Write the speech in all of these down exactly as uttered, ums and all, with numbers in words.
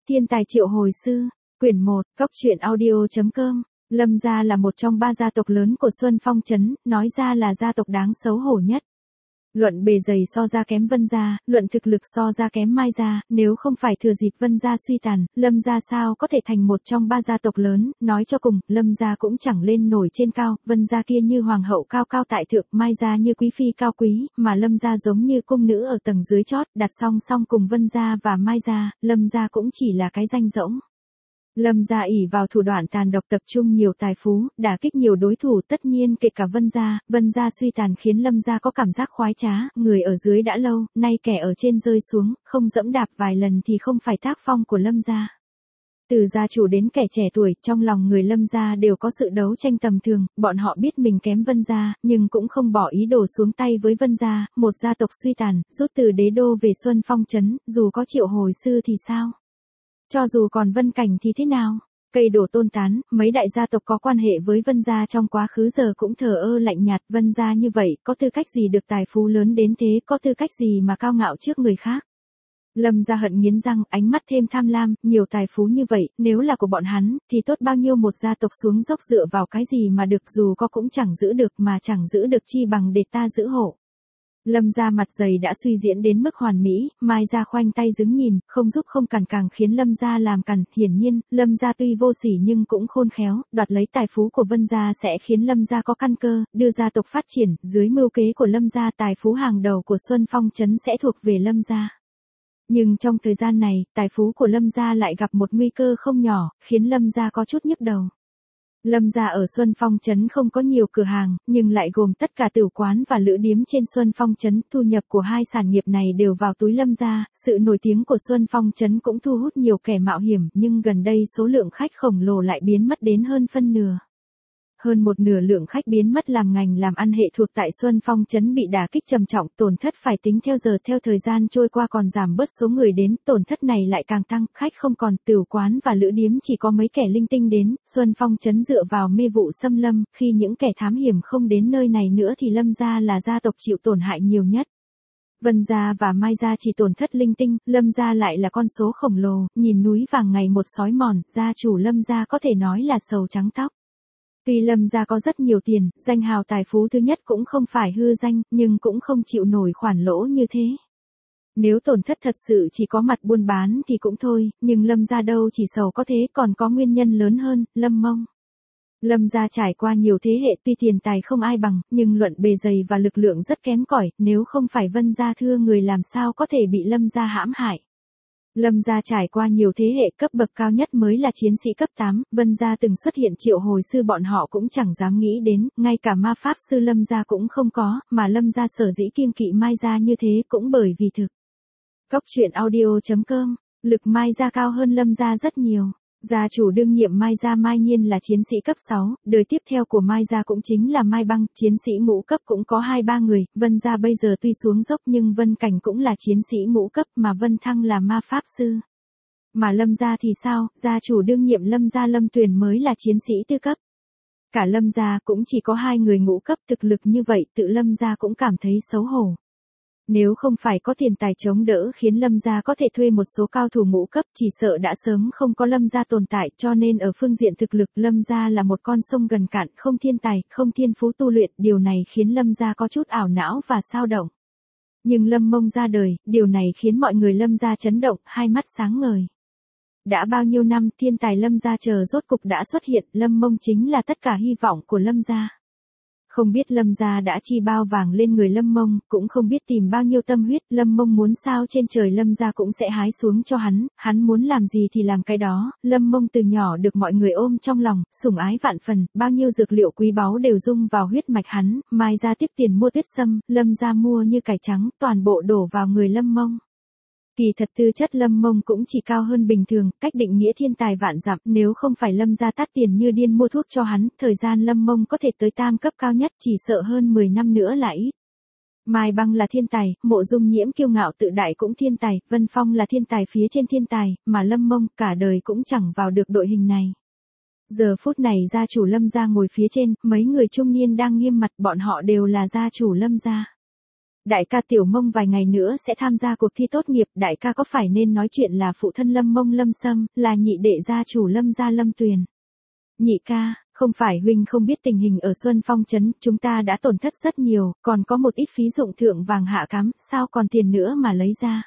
Thiên tài triệu hồi sư, quyển một, góc truyện audio.com. Lâm gia là một trong ba gia tộc lớn của Xuân Phong trấn, nói ra là gia tộc đáng xấu hổ nhất. Luận bề dày so ra kém Vân gia, luận thực lực so ra kém Mai gia, nếu không phải thừa dịp Vân gia suy tàn, Lâm gia sao có thể thành một trong ba gia tộc lớn, nói cho cùng, Lâm gia cũng chẳng lên nổi trên cao, Vân gia kia như hoàng hậu cao cao tại thượng, Mai gia như quý phi cao quý, mà Lâm gia giống như cung nữ ở tầng dưới chót, đặt song song cùng Vân gia và Mai gia, Lâm gia cũng chỉ là cái danh rỗng. Lâm gia ỷ vào thủ đoạn tàn độc tập trung nhiều tài phú, đả kích nhiều đối thủ, tất nhiên kể cả Vân gia, Vân gia suy tàn khiến Lâm gia có cảm giác khoái trá, người ở dưới đã lâu, nay kẻ ở trên rơi xuống, không dẫm đạp vài lần thì không phải tác phong của Lâm gia. Từ gia chủ đến kẻ trẻ tuổi, trong lòng người Lâm gia đều có sự đấu tranh tầm thường, bọn họ biết mình kém Vân gia, nhưng cũng không bỏ ý đồ xuống tay với Vân gia, một gia tộc suy tàn, rút từ đế đô về Xuân Phong trấn, dù có triệu hồi sư thì sao? Cho dù còn Vân Cảnh thì thế nào? Cây đổ tôn tán, mấy đại gia tộc có quan hệ với Vân gia trong quá khứ giờ cũng thờ ơ lạnh nhạt, Vân gia như vậy, có tư cách gì được tài phú lớn đến thế, có tư cách gì mà cao ngạo trước người khác? Lâm gia hận nghiến răng, ánh mắt thêm tham lam, nhiều tài phú như vậy, nếu là của bọn hắn, thì tốt bao nhiêu một gia tộc xuống dốc dựa vào cái gì mà được, dù có cũng chẳng giữ được, mà chẳng giữ được chi bằng để ta giữ hộ. Lâm gia mặt dày đã suy diễn đến mức hoàn mỹ, Mai gia khoanh tay đứng nhìn, không giúp không cản càng khiến Lâm gia làm cản, hiển nhiên, Lâm gia tuy vô sỉ nhưng cũng khôn khéo, đoạt lấy tài phú của Vân gia sẽ khiến Lâm gia có căn cơ, đưa gia tộc phát triển, dưới mưu kế của Lâm gia tài phú hàng đầu của Xuân Phong trấn sẽ thuộc về Lâm gia. Nhưng trong thời gian này, tài phú của Lâm gia lại gặp một nguy cơ không nhỏ, khiến Lâm gia có chút nhức đầu. Lâm gia ở Xuân Phong trấn không có nhiều cửa hàng, nhưng lại gồm tất cả tửu quán và lữ điếm trên Xuân Phong trấn, thu nhập của hai sản nghiệp này đều vào túi Lâm gia, sự nổi tiếng của Xuân Phong trấn cũng thu hút nhiều kẻ mạo hiểm, nhưng gần đây số lượng khách khổng lồ lại biến mất đến hơn phân nửa. Hơn một nửa lượng khách biến mất làm ngành làm ăn hệ thuộc tại Xuân Phong trấn bị đả kích trầm trọng, tổn thất phải tính theo giờ, theo thời gian trôi qua còn giảm bớt số người đến, tổn thất này lại càng tăng, khách không còn, tửu quán và lữ điếm chỉ có mấy kẻ linh tinh đến, Xuân Phong trấn dựa vào mê vụ xâm lâm, khi những kẻ thám hiểm không đến nơi này nữa thì Lâm gia là gia tộc chịu tổn hại nhiều nhất. Vân gia và Mai gia chỉ tổn thất linh tinh, Lâm gia lại là con số khổng lồ, nhìn núi vàng ngày một sói mòn, gia chủ Lâm gia có thể nói là sầu trắng tóc. Tuy Lâm gia có rất nhiều tiền, danh hào tài phú thứ nhất cũng không phải hư danh, nhưng cũng không chịu nổi khoản lỗ như thế. Nếu tổn thất thật sự chỉ có mặt buôn bán thì cũng thôi, nhưng Lâm gia đâu chỉ sầu có thế, còn có nguyên nhân lớn hơn, Lâm Mông. Lâm gia trải qua nhiều thế hệ, tuy tiền tài không ai bằng, nhưng luận bề dày và lực lượng rất kém cỏi, nếu không phải Vân gia thưa người làm sao có thể bị Lâm gia hãm hại. Lâm gia trải qua nhiều thế hệ, cấp bậc cao nhất mới là chiến sĩ cấp tám, Vân gia từng xuất hiện triệu hồi sư bọn họ cũng chẳng dám nghĩ đến, ngay cả ma pháp sư Lâm gia cũng không có, mà Lâm gia sở dĩ kiêng kỵ Mai gia như thế cũng bởi vì thực. Góc truyện audio.com, lực Mai gia cao hơn Lâm gia rất nhiều. Gia chủ đương nhiệm Mai gia Mai Nhiên là chiến sĩ cấp sáu, đời tiếp theo của Mai gia cũng chính là Mai Băng, chiến sĩ ngũ cấp cũng có hai ba người, Vân gia bây giờ tuy xuống dốc nhưng Vân Cảnh cũng là chiến sĩ ngũ cấp mà Vân Thăng là ma pháp sư. Mà Lâm gia thì sao, gia chủ đương nhiệm Lâm gia Lâm Tuyền mới là chiến sĩ tư cấp. Cả Lâm gia cũng chỉ có hai người ngũ cấp, thực lực như vậy tự Lâm gia cũng cảm thấy xấu hổ. Nếu không phải có tiền tài chống đỡ khiến Lâm gia có thể thuê một số cao thủ ngũ cấp, chỉ sợ đã sớm không có Lâm gia tồn tại, cho nên ở phương diện thực lực Lâm gia là một con sông gần cạn, không thiên tài, không thiên phú tu luyện, điều này khiến Lâm gia có chút ảo não và xao động. Nhưng Lâm Mông ra đời, điều này khiến mọi người Lâm gia chấn động, hai mắt sáng ngời. Đã bao nhiêu năm, thiên tài Lâm gia chờ rốt cục đã xuất hiện, Lâm Mông chính là tất cả hy vọng của Lâm gia. Không biết Lâm gia đã chi bao vàng lên người Lâm Mông, cũng không biết tìm bao nhiêu tâm huyết, Lâm Mông muốn sao trên trời Lâm gia cũng sẽ hái xuống cho hắn, hắn muốn làm gì thì làm cái đó, Lâm Mông từ nhỏ được mọi người ôm trong lòng, sủng ái vạn phần, bao nhiêu dược liệu quý báu đều dung vào huyết mạch hắn, Mai gia tiếp tiền mua tuyết sâm, Lâm gia mua như cải trắng, toàn bộ đổ vào người Lâm Mông. Kỳ thật tư chất Lâm Mông cũng chỉ cao hơn bình thường, cách định nghĩa thiên tài vạn dặm, nếu không phải Lâm gia tát tiền như điên mua thuốc cho hắn, thời gian Lâm Mông có thể tới tam cấp cao nhất, chỉ sợ hơn mười năm nữa là ít. Mai Băng là thiên tài, Mộ Dung Nhiễm kiêu ngạo tự đại cũng thiên tài, Vân Phong là thiên tài phía trên thiên tài, mà Lâm Mông cả đời cũng chẳng vào được đội hình này. Giờ phút này gia chủ Lâm gia ngồi phía trên, mấy người trung niên đang nghiêm mặt, bọn họ đều là gia chủ Lâm gia. Đại ca Tiểu Mông vài ngày nữa sẽ tham gia cuộc thi tốt nghiệp, đại ca có phải nên nói chuyện là phụ thân Lâm Mông Lâm Sâm, là nhị đệ gia chủ Lâm gia Lâm Tuyền. Nhị ca, không phải huynh không biết tình hình ở Xuân Phong trấn, chúng ta đã tổn thất rất nhiều, còn có một ít phí dụng thượng vàng hạ cám, sao còn tiền nữa mà lấy ra.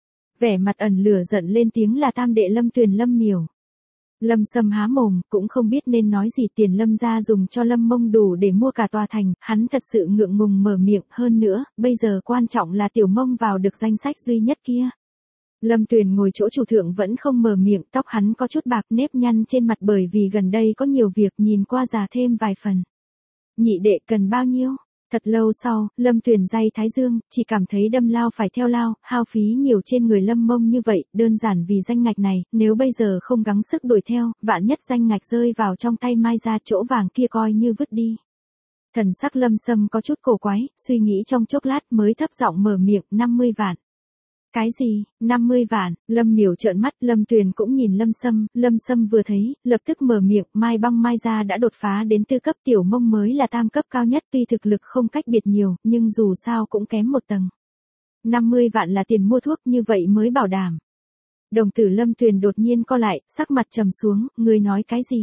Vẻ mặt ẩn lửa giận lên tiếng là tam đệ Lâm Tuyền Lâm Miểu. Lâm Sâm há mồm, cũng không biết nên nói gì, tiền Lâm gia dùng cho Lâm Mông đủ để mua cả tòa thành, hắn thật sự ngượng ngùng mở miệng, hơn nữa, bây giờ quan trọng là Tiểu Mông vào được danh sách duy nhất kia. Lâm Tuyền ngồi chỗ chủ thượng vẫn không mở miệng, tóc hắn có chút bạc, nếp nhăn trên mặt bởi vì gần đây có nhiều việc, nhìn qua già thêm vài phần. Nhị đệ cần bao nhiêu? Thật lâu sau, Lâm Tuyền day thái dương, chỉ cảm thấy đâm lao phải theo lao, hao phí nhiều trên người Lâm Mông như vậy, đơn giản vì danh ngạch này, nếu bây giờ không gắng sức đuổi theo, vạn nhất danh ngạch rơi vào trong tay Mai gia, chỗ vàng kia coi như vứt đi. Thần sắc Lâm Sâm có chút cổ quái, suy nghĩ trong chốc lát mới thấp giọng mở miệng, năm mươi vạn. Cái gì, năm mươi vạn, Lâm Miểu trợn mắt, Lâm Tuyền cũng nhìn Lâm Sâm, Lâm Sâm vừa thấy, lập tức mở miệng, Mai Băng Mai gia đã đột phá đến tư cấp, Tiểu Mông mới là tam cấp cao nhất, tuy thực lực không cách biệt nhiều, nhưng dù sao cũng kém một tầng. năm mươi vạn là tiền mua thuốc, như vậy mới bảo đảm. Đồng tử Lâm Tuyền đột nhiên co lại, sắc mặt trầm xuống, người nói cái gì?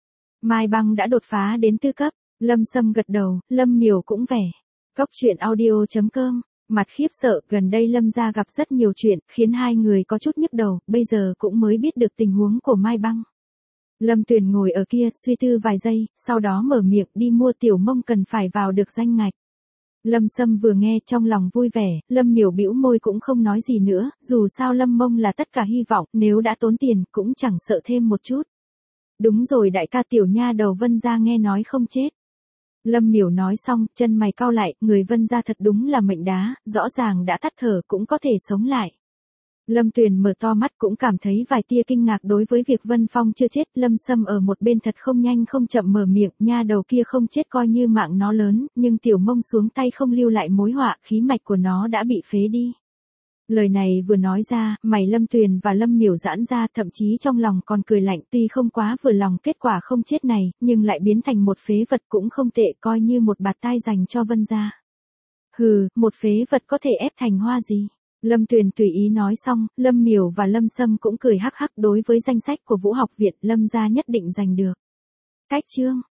Mai Băng đã đột phá đến tư cấp, Lâm Sâm gật đầu, Lâm Miểu cũng vẻ. Góc truyện audio chấm com. Mặt khiếp sợ, gần đây Lâm gia gặp rất nhiều chuyện, khiến hai người có chút nhức đầu, bây giờ cũng mới biết được tình huống của Mai Băng. Lâm Tuyền ngồi ở kia, suy tư vài giây, sau đó mở miệng, đi mua Tiểu Mông cần phải vào được danh ngạch. Lâm Sâm vừa nghe trong lòng vui vẻ, Lâm Miểu bĩu môi cũng không nói gì nữa, dù sao Lâm Mông là tất cả hy vọng, nếu đã tốn tiền, cũng chẳng sợ thêm một chút. Đúng rồi đại ca Tiểu nha đầu Vân gia nghe nói không chết. Lâm Miểu nói xong, chân mày cau lại, người Vân gia thật đúng là mệnh đá, rõ ràng đã tắt thở cũng có thể sống lại. Lâm Tuyền mở to mắt cũng cảm thấy vài tia kinh ngạc đối với việc Vân Phong chưa chết, Lâm Sâm ở một bên thật không nhanh không chậm mở miệng, nha đầu kia không chết coi như mạng nó lớn, nhưng Tiểu Mông xuống tay không lưu lại mối họa, khí mạch của nó đã bị phế đi. Lời này vừa nói ra, mày Lâm Tuyền và Lâm Miểu giãn ra, thậm chí trong lòng còn cười lạnh, tuy không quá vừa lòng kết quả không chết này, nhưng lại biến thành một phế vật cũng không tệ, coi như một bạt tai dành cho Vân gia. Hừ, một phế vật có thể ép thành hoa gì? Lâm Tuyền tùy ý nói xong, Lâm Miểu và Lâm Sâm cũng cười hắc hắc, đối với danh sách của Vũ học viện, Lâm gia nhất định giành được. Cách chương